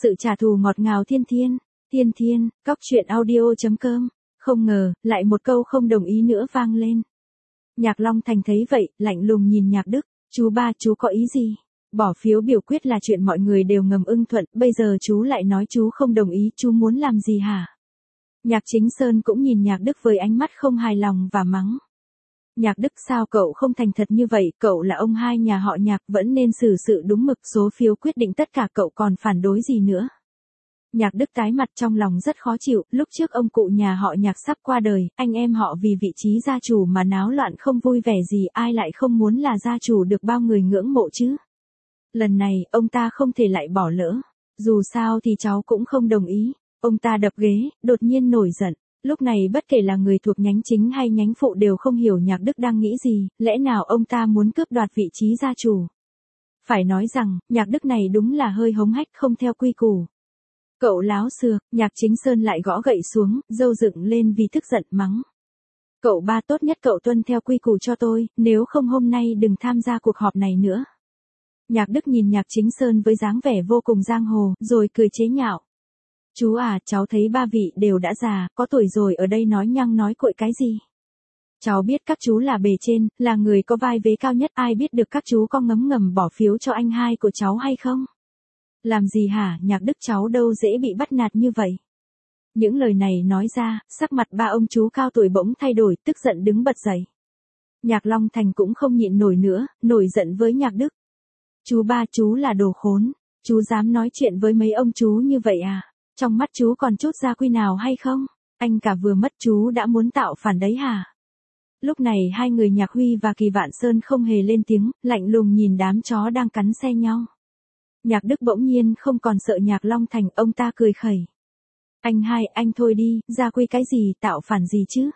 Sự trả thù ngọt ngào thiên thiên. Thiên thiên, cóc truyện audio.com. Không ngờ, lại một câu không đồng ý nữa vang lên. Nhạc Long Thành thấy vậy, lạnh lùng nhìn Nhạc Đức. Chú ba, chú có ý gì? Bỏ phiếu biểu quyết là chuyện mọi người đều ngầm ưng thuận, bây giờ chú lại nói chú không đồng ý, chú muốn làm gì hả? Nhạc Chính Sơn cũng nhìn Nhạc Đức với ánh mắt không hài lòng và mắng. Nhạc Đức, sao cậu không thành thật như vậy, cậu là ông hai nhà họ Nhạc, vẫn nên xử sự đúng mực, số phiếu quyết định tất cả, cậu còn phản đối gì nữa? Nhạc Đức tái mặt, trong lòng rất khó chịu, lúc trước ông cụ nhà họ Nhạc sắp qua đời, anh em họ vì vị trí gia chủ mà náo loạn không vui vẻ gì, ai lại không muốn là gia chủ được bao người ngưỡng mộ chứ? Lần này, ông ta không thể lại bỏ lỡ. Dù sao thì cháu cũng không đồng ý. Ông ta đập ghế, đột nhiên nổi giận. Lúc này bất kể là người thuộc nhánh chính hay nhánh phụ đều không hiểu Nhạc Đức đang nghĩ gì, lẽ nào ông ta muốn cướp đoạt vị trí gia chủ? Phải nói rằng, Nhạc Đức này đúng là hơi hống hách, không theo quy củ. Cậu láo xược, Nhạc Chính Sơn lại gõ gậy xuống, râu dựng lên vì tức giận mắng. Cậu ba, tốt nhất cậu tuân theo quy củ cho tôi, nếu không hôm nay đừng tham gia cuộc họp này nữa. Nhạc Đức nhìn Nhạc Chính Sơn với dáng vẻ vô cùng giang hồ, rồi cười chế nhạo. Chú à, cháu thấy ba vị đều đã già, có tuổi rồi, ở đây nói nhăng nói cuội cái gì? Cháu biết các chú là bề trên, là người có vai vế cao nhất, ai biết được các chú có ngấm ngầm bỏ phiếu cho anh hai của cháu hay không? Làm gì hả, Nhạc Đức, cháu đâu dễ bị bắt nạt như vậy. Những lời này nói ra, sắc mặt ba ông chú cao tuổi bỗng thay đổi, tức giận đứng bật dậy. Nhạc Long Thành cũng không nhịn nổi nữa, nổi giận với Nhạc Đức. Chú ba, chú là đồ khốn, chú dám nói chuyện với mấy ông chú như vậy à? Trong mắt chú còn chút gia quy nào hay không? Anh cả vừa mất chú đã muốn tạo phản đấy hả? Lúc này hai người Nhạc Huy và Kỳ Vạn Sơn không hề lên tiếng, lạnh lùng nhìn đám chó đang cắn xe nhau. Nhạc Đức bỗng nhiên không còn sợ Nhạc Long Thành, ông ta cười khẩy. Anh hai, anh thôi đi, gia quy cái gì, tạo phản gì chứ?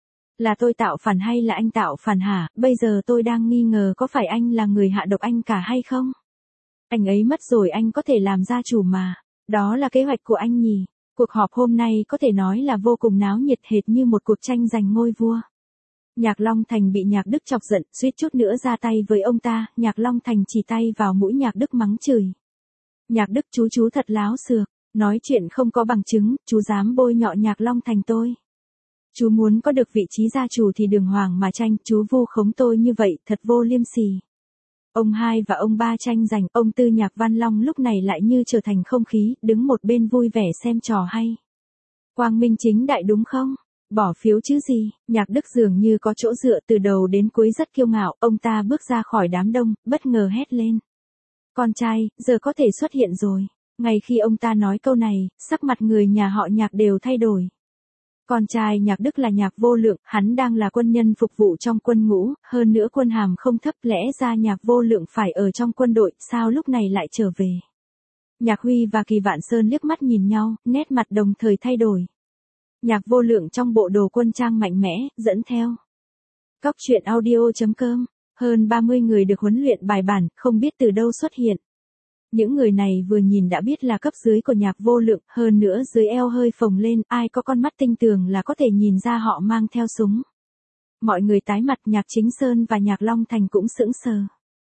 Là tôi tạo phản hay là anh tạo phản hả? Bây giờ tôi đang nghi ngờ có phải anh là người hạ độc anh cả hay không? Anh ấy mất rồi, anh có thể làm gia chủ mà. Đó là kế hoạch của anh nhỉ? Cuộc họp hôm nay có thể nói là vô cùng náo nhiệt, hệt như một cuộc tranh giành ngôi vua. Nhạc Long Thành bị Nhạc Đức chọc giận, suýt chút nữa ra tay với ông ta, Nhạc Long Thành chỉ tay vào mũi Nhạc Đức mắng chửi. Nhạc Đức, chú thật láo xược, nói chuyện không có bằng chứng, chú dám bôi nhọ Nhạc Long Thành tôi. Chú muốn có được vị trí gia chủ thì đường hoàng mà tranh, chú vu khống tôi như vậy, thật vô liêm sỉ. Ông hai và ông ba tranh giành, ông tư Nhạc Văn Long lúc này lại như trở thành không khí, đứng một bên vui vẻ xem trò hay. Quang minh chính đại đúng không? Bỏ phiếu chứ gì? Nhạc Đức dường như có chỗ dựa, từ đầu đến cuối rất kiêu ngạo, ông ta bước ra khỏi đám đông, bất ngờ hét lên. Con trai, giờ có thể xuất hiện rồi. Ngay khi ông ta nói câu này, sắc mặt người nhà họ Nhạc đều thay đổi. Con trai Nhạc Đức là Nhạc Vô Lượng, hắn đang là quân nhân phục vụ trong quân ngũ, hơn nữa quân hàm không thấp, lẽ ra Nhạc Vô Lượng phải ở trong quân đội, sao lúc này lại trở về? Nhạc Huy và Kỳ Vạn Sơn liếc mắt nhìn nhau, nét mặt đồng thời thay đổi. Nhạc Vô Lượng trong bộ đồ quân trang mạnh mẽ, dẫn theo. Cóc truyện audio.com. Hơn 30 người được huấn luyện bài bản, không biết từ đâu xuất hiện. Những người này vừa nhìn đã biết là cấp dưới của Nhạc Vô Lượng, hơn nữa dưới eo hơi phồng lên, ai có con mắt tinh tường là có thể nhìn ra họ mang theo súng. Mọi người tái mặt, Nhạc Chính Sơn và Nhạc Long Thành cũng sững sờ.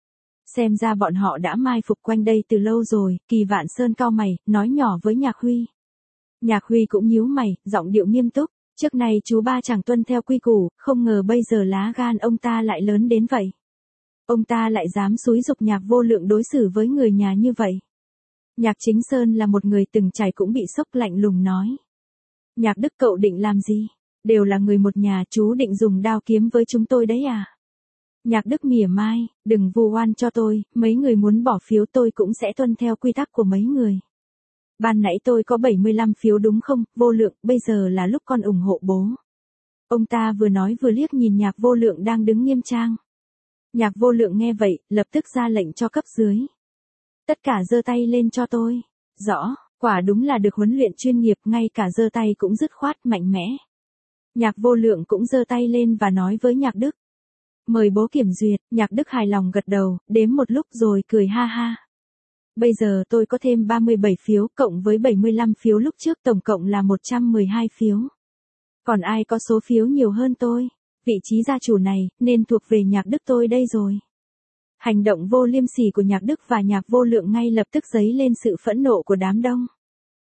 Xem ra bọn họ đã mai phục quanh đây từ lâu rồi, Kỳ Vạn Sơn cau mày, nói nhỏ với Nhạc Huy. Nhạc Huy cũng nhíu mày, giọng điệu nghiêm túc, trước này chú ba chẳng tuân theo quy củ, không ngờ bây giờ lá gan ông ta lại lớn đến vậy. Ông ta lại dám xúi giục Nhạc Vô Lượng đối xử với người nhà như vậy. Nhạc Chính Sơn là một người từng trải cũng bị sốc, lạnh lùng nói. Nhạc Đức, cậu định làm gì? Đều là người một nhà, chú định dùng đao kiếm với chúng tôi đấy à? Nhạc Đức mỉa mai, đừng vu oan cho tôi, mấy người muốn bỏ phiếu tôi cũng sẽ tuân theo quy tắc của mấy người. Ban nãy tôi có 75 phiếu đúng không, Vô Lượng, bây giờ là lúc con ủng hộ bố. Ông ta vừa nói vừa liếc nhìn Nhạc Vô Lượng đang đứng nghiêm trang. Nhạc Vô Lượng nghe vậy, lập tức ra lệnh cho cấp dưới. Tất cả giơ tay lên cho tôi. Rõ, quả đúng là được huấn luyện chuyên nghiệp, ngay cả giơ tay cũng dứt khoát, mạnh mẽ. Nhạc Vô Lượng cũng giơ tay lên và nói với Nhạc Đức. Mời bố kiểm duyệt, Nhạc Đức hài lòng gật đầu, đếm một lúc rồi cười ha ha. Bây giờ tôi có thêm 37 phiếu, cộng với 75 phiếu lúc trước, tổng cộng là 112 phiếu. Còn ai có số phiếu nhiều hơn tôi? Vị trí gia chủ này, nên thuộc về Nhạc Đức tôi đây rồi. Hành động vô liêm sỉ của Nhạc Đức và Nhạc Vô Lượng ngay lập tức dấy lên sự phẫn nộ của đám đông.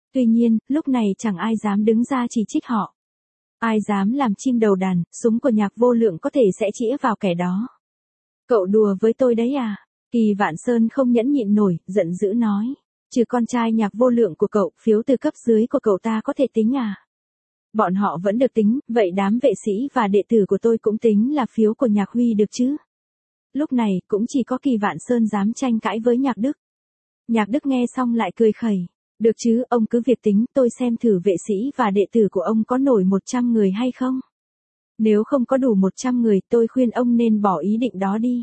Tuy nhiên, lúc này chẳng ai dám đứng ra chỉ trích họ. Ai dám làm chim đầu đàn, súng của Nhạc Vô Lượng có thể sẽ chĩa vào kẻ đó. Cậu đùa với tôi đấy à? Kỳ Vạn Sơn không nhẫn nhịn nổi, giận dữ nói. Trừ con trai Nhạc Vô Lượng của cậu, phiếu từ cấp dưới của cậu ta có thể tính à? Bọn họ vẫn được tính, vậy đám vệ sĩ và đệ tử của tôi cũng tính là phiếu của Nhạc Huy được chứ? Lúc này, cũng chỉ có Kỳ Vạn Sơn dám tranh cãi với Nhạc Đức. Nhạc Đức nghe xong lại cười khẩy. Được chứ, ông cứ việc tính, tôi xem thử vệ sĩ và đệ tử của ông có nổi 100 người hay không? Nếu không có đủ 100 người, tôi khuyên ông nên bỏ ý định đó đi.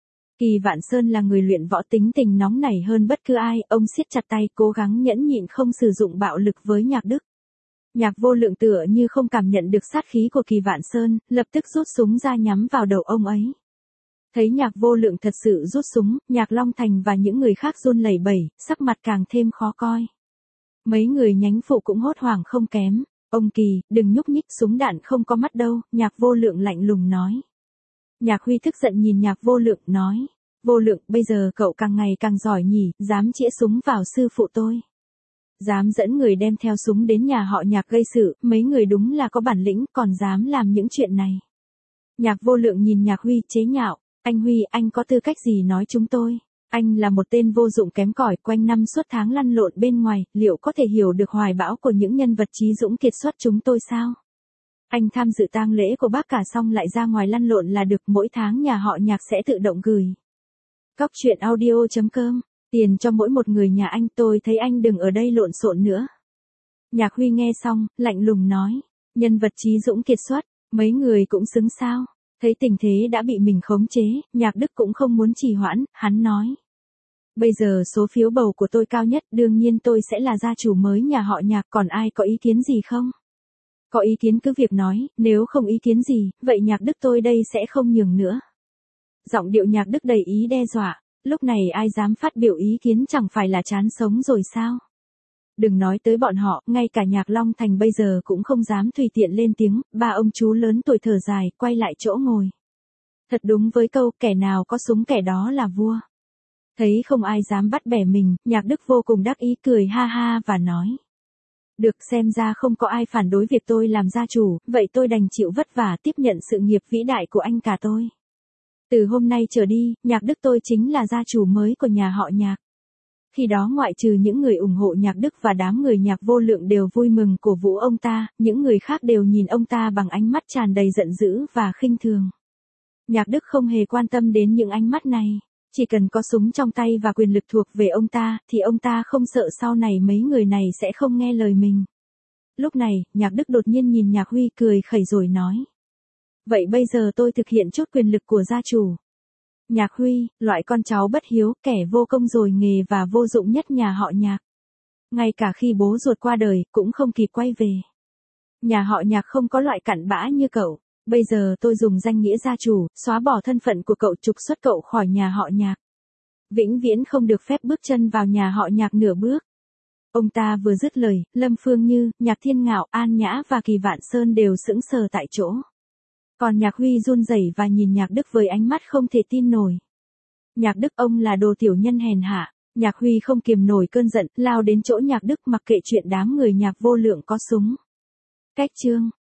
Kỳ Vạn Sơn là người luyện võ, tính tình nóng nảy hơn bất cứ ai, ông siết chặt tay, cố gắng nhẫn nhịn không sử dụng bạo lực với Nhạc Đức. Nhạc Vô Lượng tựa như không cảm nhận được sát khí của Kỳ Vạn Sơn, lập tức rút súng ra nhắm vào đầu ông ấy. Thấy Nhạc Vô Lượng thật sự rút súng, Nhạc Long Thành và những người khác run lẩy bẩy, sắc mặt càng thêm khó coi. Mấy người nhánh phụ cũng hốt hoảng không kém. Ông Kỳ, đừng nhúc nhích, súng đạn không có mắt đâu, Nhạc Vô Lượng lạnh lùng nói. Nhạc Huy tức giận nhìn Nhạc Vô Lượng, nói. Vô Lượng, bây giờ cậu càng ngày càng giỏi nhỉ, dám chĩa súng vào sư phụ tôi. Dám dẫn người đem theo súng đến nhà họ Nhạc gây sự, mấy người đúng là có bản lĩnh, còn dám làm những chuyện này. Nhạc Vô Lượng nhìn Nhạc Huy chế nhạo. Anh Huy, anh có tư cách gì nói chúng tôi? Anh là một tên vô dụng kém cỏi, quanh năm suốt tháng lăn lộn bên ngoài, liệu có thể hiểu được hoài bão của những nhân vật trí dũng kiệt xuất chúng tôi sao? Anh tham dự tang lễ của bác cả xong lại ra ngoài lăn lộn là được, mỗi tháng nhà họ Nhạc sẽ tự động gửi. Cóc truyện audio.com, tiền cho mỗi một người nhà anh, tôi thấy anh đừng ở đây lộn xộn nữa. Nhạc Huy nghe xong, lạnh lùng nói, nhân vật trí dũng kiệt xuất, mấy người cũng xứng sao? Thấy tình thế đã bị mình khống chế, Nhạc Đức cũng không muốn trì hoãn, hắn nói. Bây giờ số phiếu bầu của tôi cao nhất, đương nhiên tôi sẽ là gia chủ mới nhà họ Nhạc, còn ai có ý kiến gì không? Có ý kiến cứ việc nói, nếu không ý kiến gì, vậy Nhạc Đức tôi đây sẽ không nhường nữa. Giọng điệu Nhạc Đức đầy ý đe dọa, lúc này ai dám phát biểu ý kiến chẳng phải là chán sống rồi sao? Đừng nói tới bọn họ, ngay cả Nhạc Long Thành bây giờ cũng không dám tùy tiện lên tiếng, ba ông chú lớn tuổi thở dài, quay lại chỗ ngồi. Thật đúng với câu, kẻ nào có súng kẻ đó là vua. Thấy không ai dám bắt bẻ mình, Nhạc Đức vô cùng đắc ý cười ha ha và nói. Được, xem ra không có ai phản đối việc tôi làm gia chủ, vậy tôi đành chịu vất vả tiếp nhận sự nghiệp vĩ đại của anh cả tôi. Từ hôm nay trở đi, Nhạc Đức tôi chính là gia chủ mới của nhà họ Nhạc. Khi đó ngoại trừ những người ủng hộ Nhạc Đức và đám người Nhạc Vô Lượng đều vui mừng cổ vũ ông ta, những người khác đều nhìn ông ta bằng ánh mắt tràn đầy giận dữ và khinh thường. Nhạc Đức không hề quan tâm đến những ánh mắt này, chỉ cần có súng trong tay và quyền lực thuộc về ông ta, thì ông ta không sợ sau này mấy người này sẽ không nghe lời mình. Lúc này, Nhạc Đức đột nhiên nhìn Nhạc Huy cười khẩy rồi nói. Vậy bây giờ tôi thực hiện chút quyền lực của gia chủ. Nhạc Huy, loại con cháu bất hiếu, kẻ vô công rồi nghề và vô dụng nhất nhà họ Nhạc. Ngay cả khi bố ruột qua đời, cũng không kịp quay về. Nhà họ Nhạc không có loại cặn bã như cậu. Bây giờ tôi dùng danh nghĩa gia chủ, xóa bỏ thân phận của cậu, trục xuất cậu khỏi nhà họ Nhạc. Vĩnh viễn không được phép bước chân vào nhà họ Nhạc nửa bước. Ông ta vừa dứt lời, Lâm Phương Như, Nhạc Thiên Ngạo, An Nhã và Kỳ Vạn Sơn đều sững sờ tại chỗ. Còn Nhạc Huy run rẩy và nhìn Nhạc Đức với ánh mắt không thể tin nổi. Nhạc Đức, ông là đồ tiểu nhân hèn hạ. Nhạc Huy không kiềm nổi cơn giận, lao đến chỗ Nhạc Đức, mặc kệ chuyện đám người Nhạc Vô Lượng có súng. Cách chương